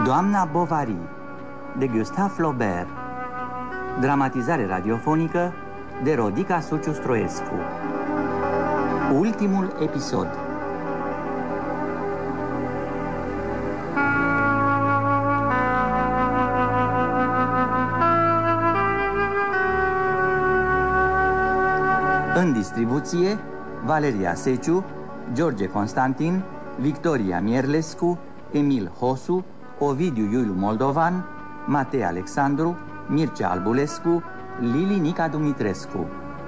Doamna Bovary de Gustave Flaubert. Dramatizare radiofonică de Rodica Suciu-Stroescu. Ultimul episod. În distribuție, Valeria Seciu, George Constantin, Victoria Mierlescu, Emil Hosu, Ovidiu Iuliu Moldovan, Matei Alexandru, Mircea Albulescu, Lili Nica Dumitrescu.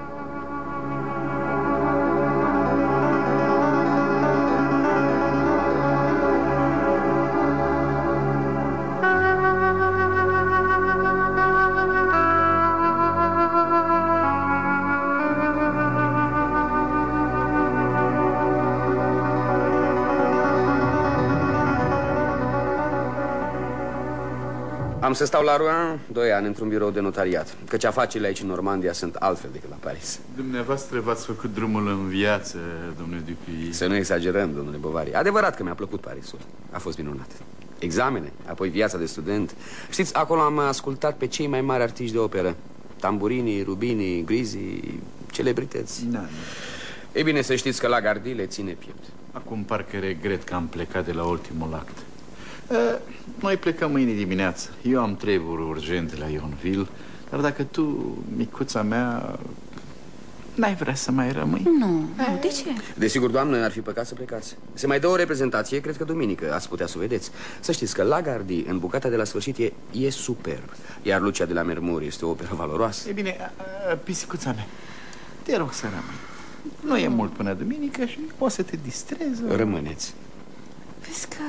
Am să stau la Rouen 2 ani într-un birou de notariat, căci afacerile aici în Normandia sunt altfel decât la Paris. Dumneavoastră v-ați făcut drumul în viață, domnule Dupuy. Să nu exagerăm, domnule Bovary. Adevărat că mi-a plăcut Parisul. A fost minunat. Examene, apoi viața de student. Știți, acolo am ascultat pe cei mai mari artiști de operă. Tamburini, Rubini, Grisi, celebrități. Da. Ei bine, să știți că la Gardi le ține piept. Acum parcă regret că am plecat de la ultimul act. Noi plecăm mâine dimineață. Eu am treburi urgente la Yonville. Dar dacă tu, micuța mea, n-ai vrea să mai rămâi? Nu, de ce? Desigur, doamnă, ar fi păcat să plecați. Se mai dă o reprezentație, cred că duminică. Ați putea să o vedeți. Să știți că la Gardi, în bucata de la sfârșit, e superb. Iar Lucia de la Mermur este o operă valoroasă. E bine, pisicuța mea, te rog să rămâi. Nu e mult până duminică și o să te distrezi. Rămâneți. Vezi că...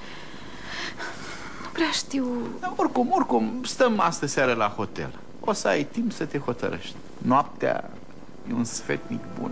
nu prea știu... Da, oricum, stăm astă seară la hotel. O să ai timp să te hotărăști. Noaptea e un sfetnic bun.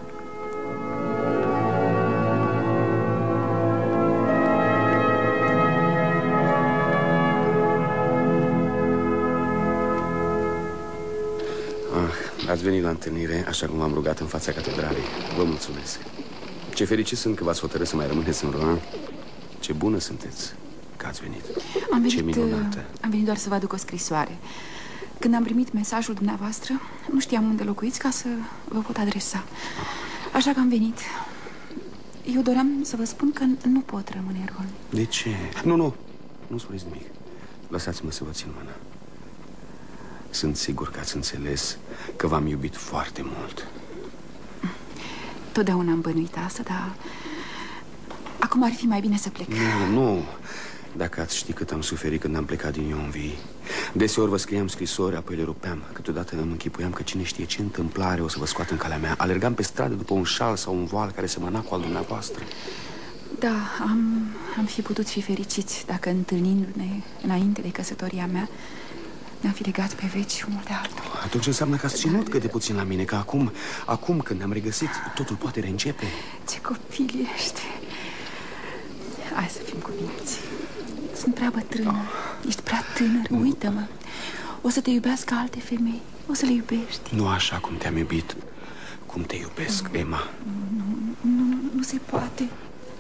Ați venit la întâlnire, așa cum v-am rugat, în fața catedralei. Vă mulțumesc. Ce fericit sunt că v-ați hotărât să mai rămâneți în Rouen. Ce bună sunteți că ați venit. Ce minunată. Am venit doar să vă aduc o scrisoare. Când am primit mesajul dumneavoastră, nu știam unde locuiți ca să vă pot adresa. Așa că am venit. Eu doream să vă spun că nu pot rămâne în Rouen. De ce? Nu spuneți nimic. Lăsați-mă să vă țin mâna. Sunt sigur că ați înțeles că v-am iubit foarte mult. Totdeauna am bănuit asta, dar acum ar fi mai bine să plec. Nu. Dacă ați ști cât am suferit când am plecat din Yonville. Deseori vă scriam scrisori, apoi le rupeam. Câteodată îmi închipuiam că cine știe ce întâmplare o să vă scoată în calea mea. Alergam pe stradă după un șal sau un voal care semăna cu al dumneavoastră. Da, am fi putut fi fericiți dacă, întâlnindu-ne înainte de căsătoria mea, ne-am fi legat pe veci unul de altul. Atunci înseamnă că ați ținut cât de puțin la mine. Că acum când ne-am regăsit, totul poate reîncepe. Ce copil ești. Hai să fim cuminți. Sunt prea bătrână. Ești prea tânăr, uită-mă. O să te iubească alte femei. O să le iubești. Nu așa cum te-am iubit. Cum te iubesc, Emma. Nu se poate.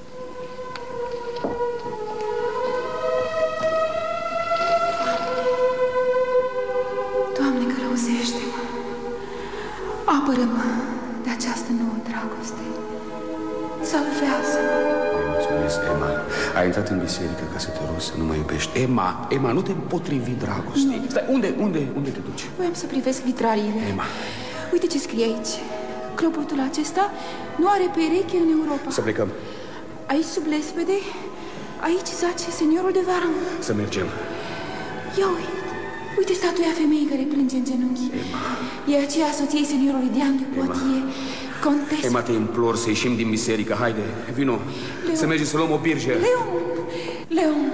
Doamne, călăuzește-mă. Apără-mă de această nouă dragoste. Salvează-mă. Mulțumesc, Emma. Ai intrat în biserică ca să te rogi să nu mă iubești. Emma, nu te împotrivi dragostei. Stai, unde te duci? Voiam să privesc vitraliile. Emma. Uite ce scrie aici. Clopotul acesta nu are pereche în Europa. Să plecăm. Aici, sub lespede, aici zace seniorul de Varan. Să mergem. Ia uite statuia femeii care plânge în genunchi. Emma. E aceea soției seniorului Diane de Poitiers, contesa. Emma, te implor să ieșim din biserică. Haide, vino. Să mergem să luăm o birge. Leon.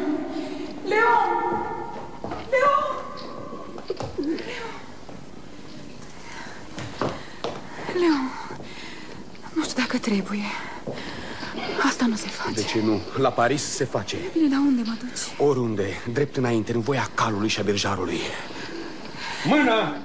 Nu știu dacă trebuie. Asta nu se face. De ce nu? La Paris se face. Bine, la unde mă duci? Oriunde, drept înainte, în voia calului și a berjarului. Mână!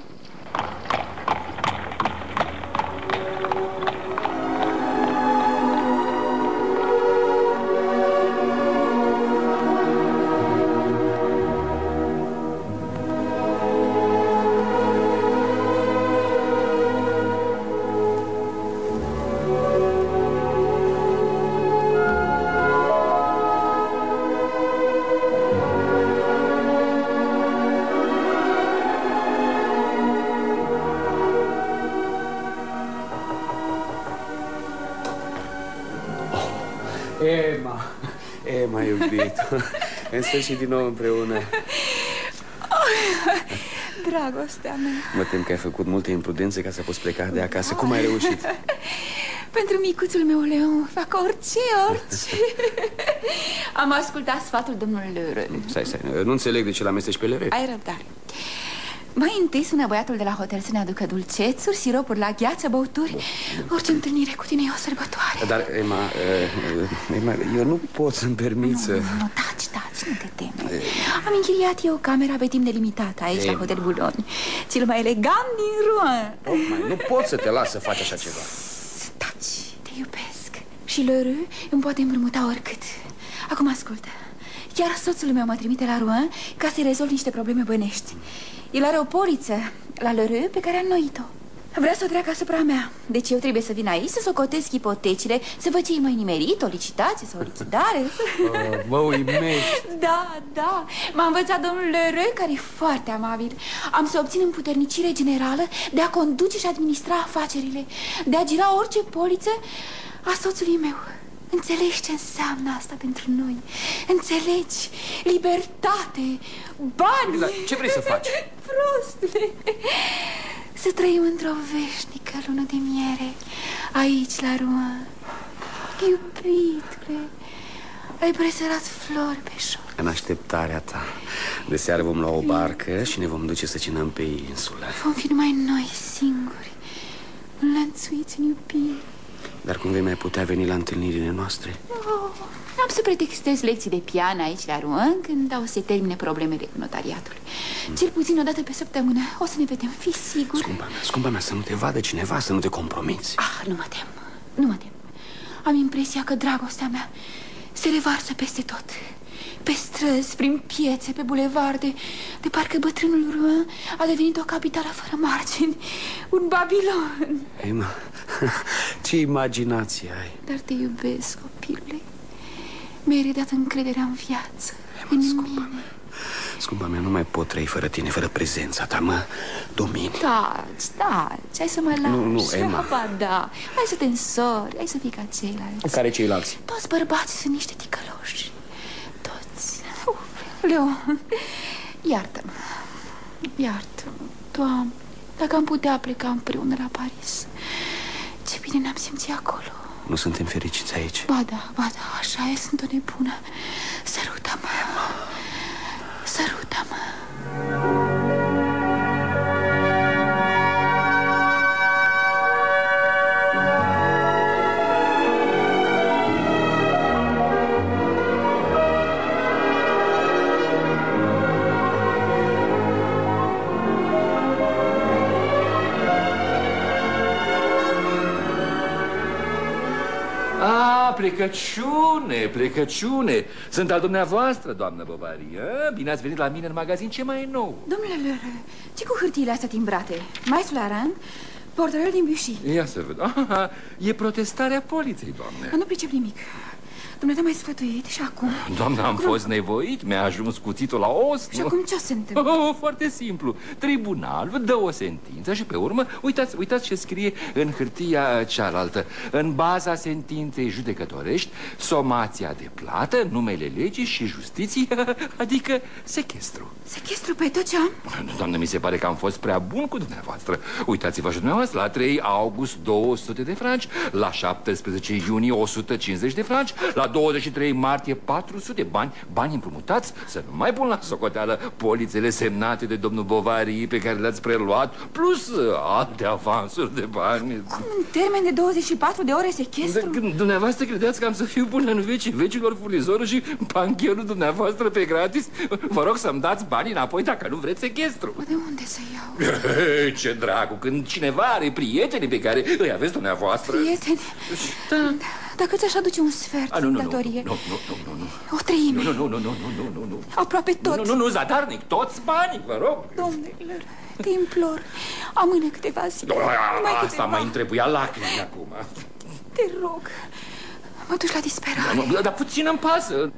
Emma, iubit, în sfârșit din nou împreună. Dragostea mea. Mă tem că ai făcut multe imprudențe ca să poți pleca de acasă. Cum ai reușit? Pentru micuțul meu, Leon, fac orice. Am ascultat sfatul domnului Lheureux. Stai, nu înțeleg de ce l-amesteci pe Lheureux. Ai răbdare. Mai întâi sună băiatul de la hotel să ne aducă dulcețuri, siropuri la gheață, băuturi. Orice întâlnire cu tine e o sărbătoare. Dar, Emma, eu nu pot să-mi permit să... Nu, taci, nu te teme. Am închiriat eu camera pe timp delimitat aici, la Hotel Boulogne. Cel mai elegant din Rouen. Nu pot să te las să faci așa ceva. Taci, te iubesc. Și Lheureux îmi poate împrumuta oricât. Acum ascultă. Chiar soțul meu mă trimite la Rouen ca să-i rezolv niște probleme bănești. El are o poliță la Lheureux pe care a înnoit-o. Vrea să o treacă asupra mea. Deci eu trebuie să vin aici să socotesc ipotecile, să văd ce e mai nimerit, o licitație sau o lichidare. Mă uimești. Da, m-a învățat domnul Lheureux, care e foarte amabil. Am să obțin împuternicire generală de a conduce și administra afacerile, de a gira orice poliță a soțului meu. Înțelegi ce înseamnă asta pentru noi? Înțelegi? Libertate, bani. Dar ce vrei să faci? Prostule, să trăim într-o veșnică lună de miere aici la Rouen. Iubitule, ai presărat flori pe șor. În așteptarea ta. De seară vom lua o barcă și ne vom duce să cenăm pe insulă. Vom fi numai noi singuri, înlănțuiți în iubire. Dar cum vei mai putea veni la întâlnirile noastre? Am să pretextez lecții de pian aici la Rouen când o să se termine problemele cu notariatul. Cel puțin o dată pe săptămână o să ne vedem, fii sigur. Scumpa mea, să nu te vadă cineva, să nu te compromiți. Nu mă tem. Am impresia că dragostea mea se revarsă peste tot. Pe străzi, prin piețe, pe bulevarde. De parcă bătrânul Rouen a devenit o capitală fără margini. Un Babilon. Emma, ce imaginație ai. Dar te iubesc, copilule. Mi-ai redat încrederea în viață, Emma, în mine. Scumpa mea, nu mai pot trăi fără tine, fără prezența ta, mă domini. Taci, hai să mă lași. Nu, Emma. Da, hai să te însori, hai să fii ca ceilalți. Care ceilalți? Toți bărbații sunt niște ticăloși. Toți. Leon, iartă-mă. Doamne, dacă am putea pleca împreună la Paris. Ce bine ne-am simțit acolo. Nu suntem fericiți aici? Ba da, așa e, sunt o nebună. Sărută-mă. Plecăciune. Sunt al dumneavoastră, doamnă Bovary. Bine ați venit la mine în magazin, ce mai e nou? Domnule Lheureux, ce cu hârtiile astea timbrate? Maestru Larand, portărel din Buchy. Ia să văd. E protestarea poliției, doamne. Nu pricep nimic. Dumneata m-ai sfătuit și acum... Doamne, am fost nevoit, mi-a ajuns cuțitul la os. Și acum ce se întâmplă? Foarte simplu. Tribunal vă dă o sentință și pe urmă, uitați ce scrie în hârtia cealaltă. În baza sentinței judecătorești, somația de plată, numele legii și justiției, adică sechestru. Sechestru pe tot ce am? Doamne, mi se pare că am fost prea bun cu dumneavoastră. Uitați-vă și dumneavoastră, la 3 august 200 de franci, la 17 iunie 150 de franci, la 23 martie 400 bani împrumutați. Să nu mai pun la socoteală polițele semnate de domnul Bovary pe care le-ați preluat, plus alte avansuri de bani. Cum, în termen de 24 de ore sechestru? Dumneavoastră credeți că am să fiu până în vecii vecilor furnizorul și bancherul dumneavoastră pe gratis? Vă rog să-mi dați banii înapoi dacă nu vreți sechestru. De unde să iau? Ce dracu, când cineva are prieteni pe care îi aveți dumneavoastră. Prieteni? Da. Dacă ți-aș aduce un sfert din datorie. Nu. O treime. Nu. Aproape tot. Nu, zadarnic, toți banii, vă rog. Domnule, te implor, amână câteva zile. Asta mai îmi trebuia lacrimi acum. Te rog, mă duci la disperare. Dar puțin îmi pasă.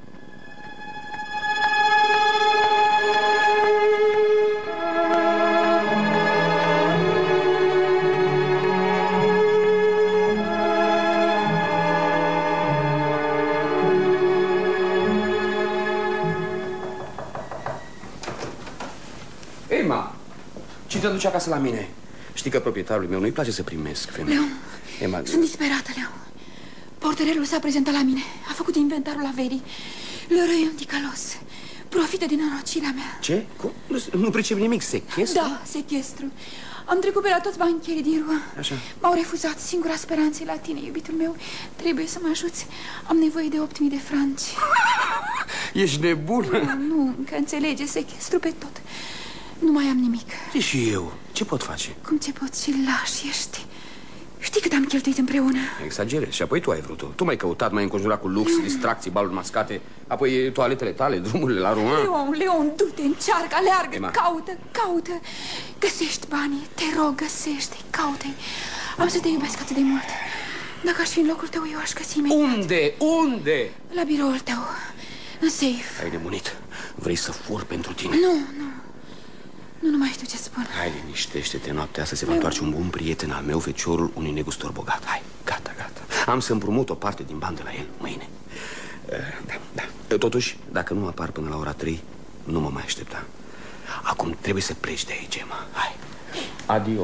te duci acasă la mine. Știi că proprietarului meu nu-i place să primesc femei. Leon, Emma... sunt disperată, Leon. Porterelul s-a prezentat la mine. A făcut inventarul averii. Leroy Anticalos. Profită din norocirea mea. Ce? Cum? Nu pricep nimic. Sechestru? Da, sechestru. Am trecut pe la toți bancherii din Rouen. Așa. M-au refuzat. Singura speranță la tine, iubitul meu. Trebuie să mă ajuți. Am nevoie de 8.000 de franci. Ești nebună? Nu, că înțelege, sechestru pe tot. Nu mai am nimic. E și eu. Ce pot face? Cum ce poți și lași ești? Știi cât am cheltuit împreună? Exagerezi și apoi tu ai vrut-o. Tu m-ai căutat, m-ai înconjurat cu lux, distracții, baluri mascate. Apoi toaletele tale, drumurile la Rouen. Leon, du-te, încearcă, aleargă, Emma. caută. Găsești banii, te rog, găsește-i, caută-i. Am să te iubesc atât de mult. Dacă aș fi în locul tău, eu aș găsi imediat. Unde? La biroul tău, în safe. Ai nebunit. Vrei să fur pentru tine? Nu mai știu ce spun. Hai, liniștește-te, noaptea asta se va întoarce un bun prieten al meu, feciorul unui negustor bogat. Hai, gata. Am să împrumut o parte din bani de la el mâine. Da. Totuși, dacă nu apar până la ora 3, nu mă mai aștepta. Acum trebuie să pleci de aici, Emma. Hai. Adio.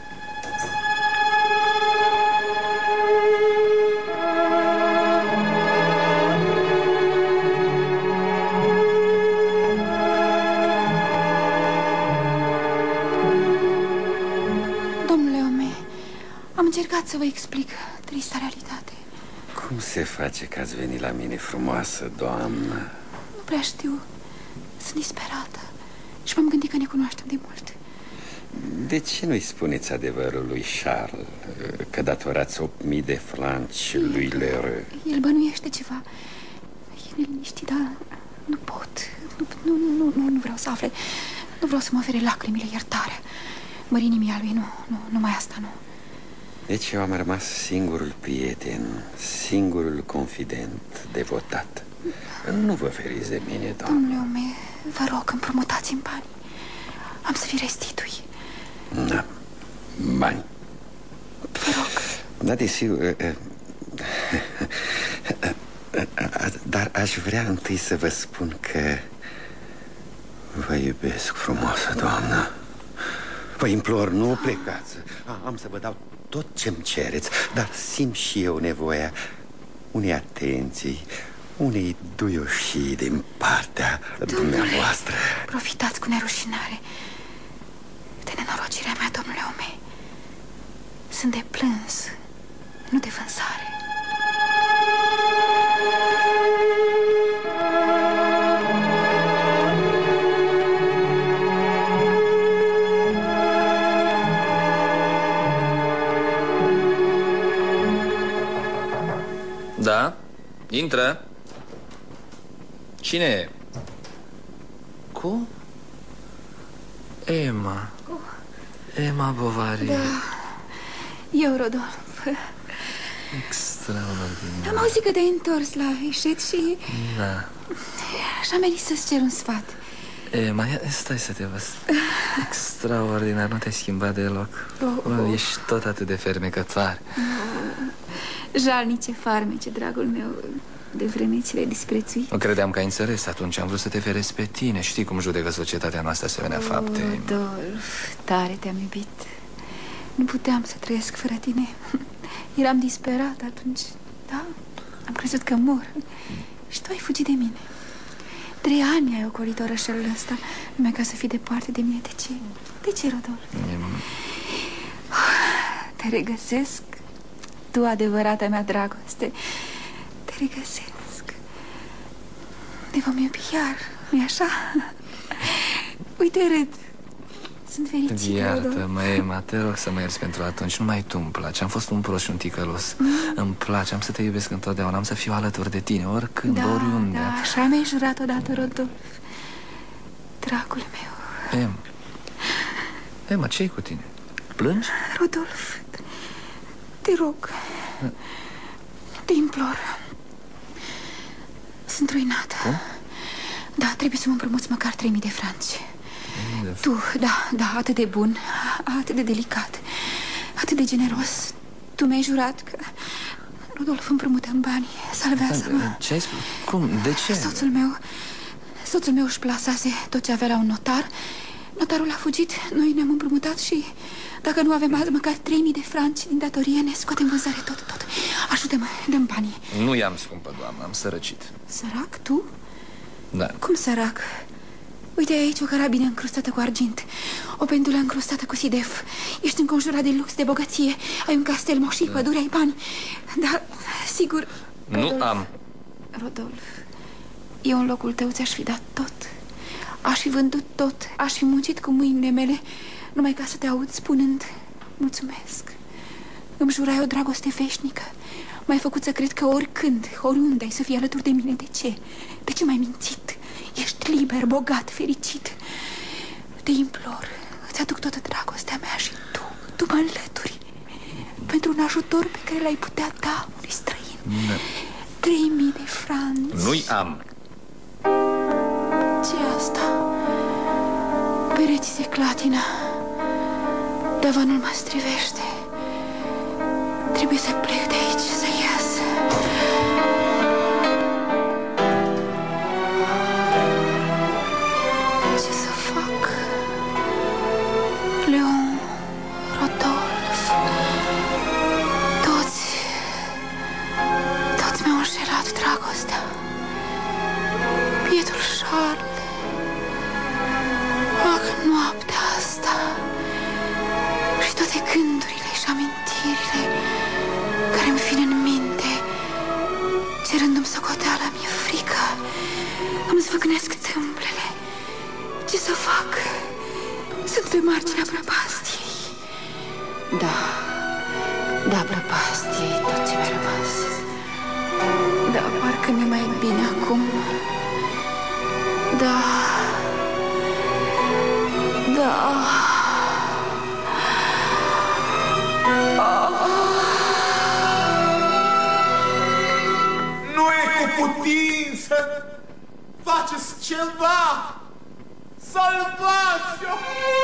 Am încercat să vă explic trista realitate. Cum se face că ați venit la mine, frumoasă doamnă? Nu prea știu. Sunt disperată și m-am gândit că ne cunoaștem de mult. De ce nu-i spuneți adevărul lui Charles? Că datorați 8.000 de franci lui Leroy? El bănuiește ceva. E neliniștit, dar nu pot. Nu vreau să afle. Nu vreau să mă ofere lacrimile, iertarea. Mărinimii a lui, nu, numai asta nu. Deci eu am rămas singurul prieten, singurul confident, devotat. Nu vă feriți de mine, doamnă. Domnule meu, vă rog, împrumutați-mi bani. Am să vi restitui. Da, bani. Vă rog. Da, desigur. Dar aș vrea întâi să vă spun că vă iubesc, frumoasă doamnă. Vă implor, nu plecați. Am să vă dau tot ce-mi cereți, dar simt și eu nevoia unei atenții, unei duioșii din partea dumneavoastră. Profitați cu nerușinare de nenorocirea mea, domnule Ome. Sunt de plâns, nu de vânzare. Da? Intră. Cine e? Cum? Emma. Emma Bovary. Da, eu, Rodolf. Extraordinar. Am auzit că te-ai întors la Eșet și... Da. Și-am venit să-ți cer un sfat. Emma, stai să te văd. Extraordinar, nu te-ai schimbat deloc. Ești tot atât de fermecătoare. Jalnice farmece, dragul meu. De vreme ce le-ai disprețuit. Nu credeam că ai înțeles. Atunci am vrut să te feresc pe tine. Știi cum judecă societatea noastră asemenea fapte. Rodolf, tare te-am iubit. Nu puteam să trăiesc fără tine. Eram disperat atunci. Da, am crezut că mor. Și tu ai fugit de mine. 3 ani ai ocolit orășelul ăsta numai ca să fii departe de mine. De ce? De ce, Rodolf? Te regăsesc. Tu, adevărata mea dragoste. Te regăsesc. Ne vom iubi iar, nu-i așa? Uite, râd. Sunt fericită. Iartă-mă, Emma, te rog să mă ierți pentru atunci. Numai tu îmi place. Am fost un prost și un ticălos. Îmi place, am să te iubesc întotdeauna. Am să fiu alături de tine, oricând, oriunde. Da, așa mi-ai jurat odată, Rodolf. Dragul meu. Emma, ce-i cu tine? Plângi? Rodolf, te rog, te implor. Sunt ruinată. Cum? Da, trebuie să mă împrumuți măcar 3.000 de franci. Tu, da, atât de bun, atât de delicat, atât de generos. Tu mi-ai jurat că... Rodolf, împrumută-mi bani, salvează-mă. Ce ai spus? Cum? De ce? Soțul meu își plasase tot ce avea la un notar. Notarul a fugit, noi ne-am împrumutat și dacă nu avem azi măcar 3000 de franci din datorie, ne scoatem vânzare tot. Ajută-mă, dă-mi banii. Nu i-am, scumpă doamnă, am sărăcit. Sărac, tu? Da. Cum sărac? Uite aici o carabină încrustată cu argint, o pendulă încrustată cu sidef. Ești înconjurat de lux, de bogăție. Ai un castel moșii, pădure, ai bani. Dar, sigur... Nu am. Rodolf, eu în locul tău ți-aș fi dat tot. Aș fi vândut tot, aș fi muncit cu mâinile mele, numai ca să te aud spunând mulțumesc. Îmi jurai o dragoste veșnică. M-ai făcut să cred că oricând, oriunde ai să fii alături de mine. De ce? De ce m-ai mințit? Ești liber, bogat, fericit. Te implor, îți aduc toată dragostea mea și tu mă înlături pentru un ajutor pe care l-ai putea da unui străin. 3000 de franci. Nu-i am. Ce asta? Pereții se clatină. Tavanul mă strivește. Trebuie să plec de aici, să ies. Ce să fac? Leon, Rodolf, toți mi-au înșelat dragostea. Bietul Charles. Ach, noaptea asta și toate gândurile și amintirile care îmi vin în minte, cerându-mi socoteală, mi-e frică. Îmi zvâcnesc tâmplele. Ce să fac? Sunt pe marginea prăpastiei. Da, prăpastiei, tot ce mi-a rămas. Da, parcă mi-e mai bine acum. Da. Nu e cu putință! Faceți ceva! Salvați-o!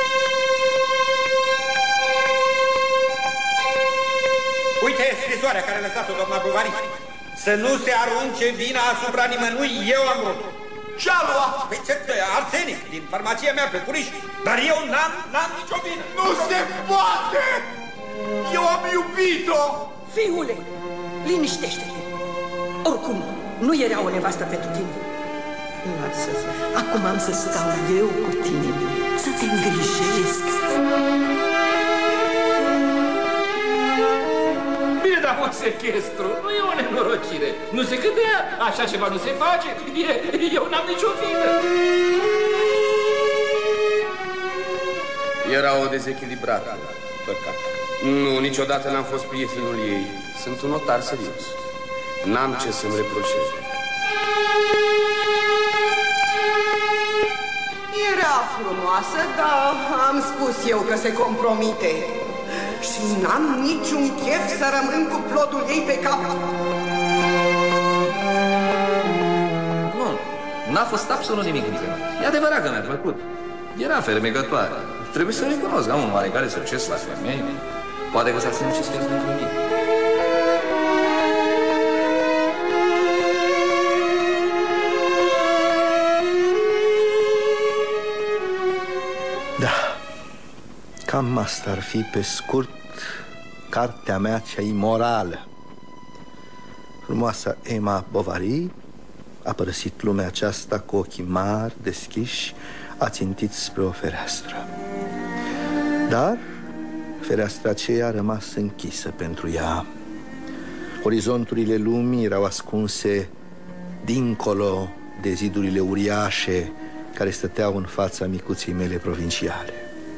Uite scrisoarea care a lăsat-o doamna Bovary. Să nu se arunce vina asupra nimănui, eu am vrut. Ce-a luat? Păi ce, arsenic din farmacia mea pe furiș. Dar eu n-am nicio vină. Nu se poate! Eu am iubit-o! Fiule, liniștește-te. Oricum, nu era o nevastă pentru tine. Lasă, acum am să stau eu cu tine, să te îngrijesc. Bine, dar un sechestru nu e o nenorocire. Nu se gândea, așa ceva nu se face. Eu n-am nicio vină. Era o dezechilibrată. Păcat. Nu, niciodată n-am fost prietenul ei. Sunt un notar serios. N-am ce să-mi reproșez. Era frumoasă, dar am spus eu că se compromite. Și n-am niciun chef să rămân cu plodul ei pe cap. Nu, n-a fost absolut nimic între noi. E adevărat că mi-a plăcut. Era fermecătoare. Trebuie să recunosc, am un oarecare succes la femei. Poate că s-a sinucis pentru mine. Da, cam asta ar fi pe scurt cartea mea cea imorală. Frumoasa Emma Bovary a părăsit lumea aceasta cu ochii mari, deschiși, a țintit spre o fereastră. Dar fereastra aceea a rămas închisă pentru ea. Orizonturile lumii erau ascunse dincolo de zidurile uriașe care stăteau în fața micuței mele provinciale.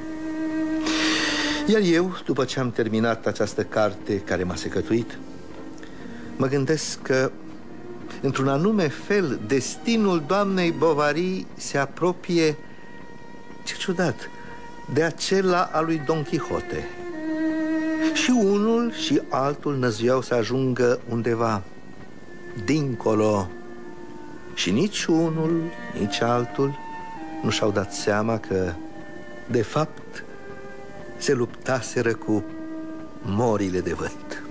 Iar eu, după ce am terminat această carte care m-a secătuit, mă gândesc că, într-un anume fel, destinul doamnei Bovary se apropie, ce ciudat, de acela al lui Don Quixote. Și unul și altul năzuiau să ajungă undeva dincolo. Și nici unul, nici altul nu și-au dat seama că, de fapt, se luptaseră cu morile de vânt.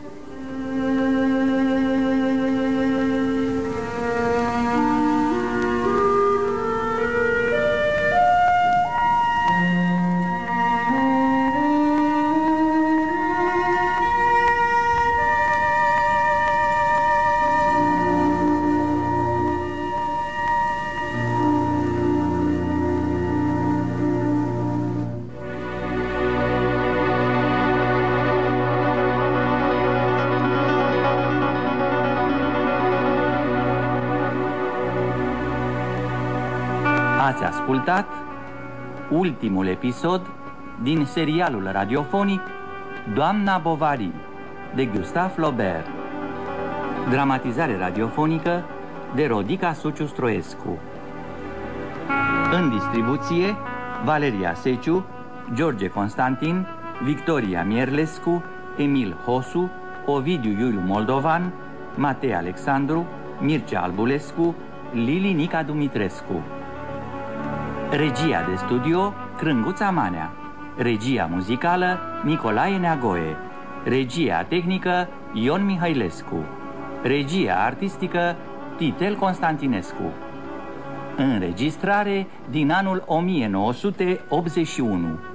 Ați ascultat ultimul episod din serialul radiofonic Doamna Bovary de Gustave Flaubert. Dramatizare radiofonică de Rodica Suciu-Stroescu. În distribuție Valeria Seciu, George Constantin, Victoria Mierlescu, Emil Hosu, Ovidiu Iuliu Moldovan, Matei Alexandru, Mircea Albulescu, Lili Nica Dumitrescu. Regia de studio Crânguța Manea. Regia muzicală Nicolae Neagoe. Regia tehnică Ion Mihailescu. Regia artistică Titel Constantinescu. Înregistrare din anul 1981.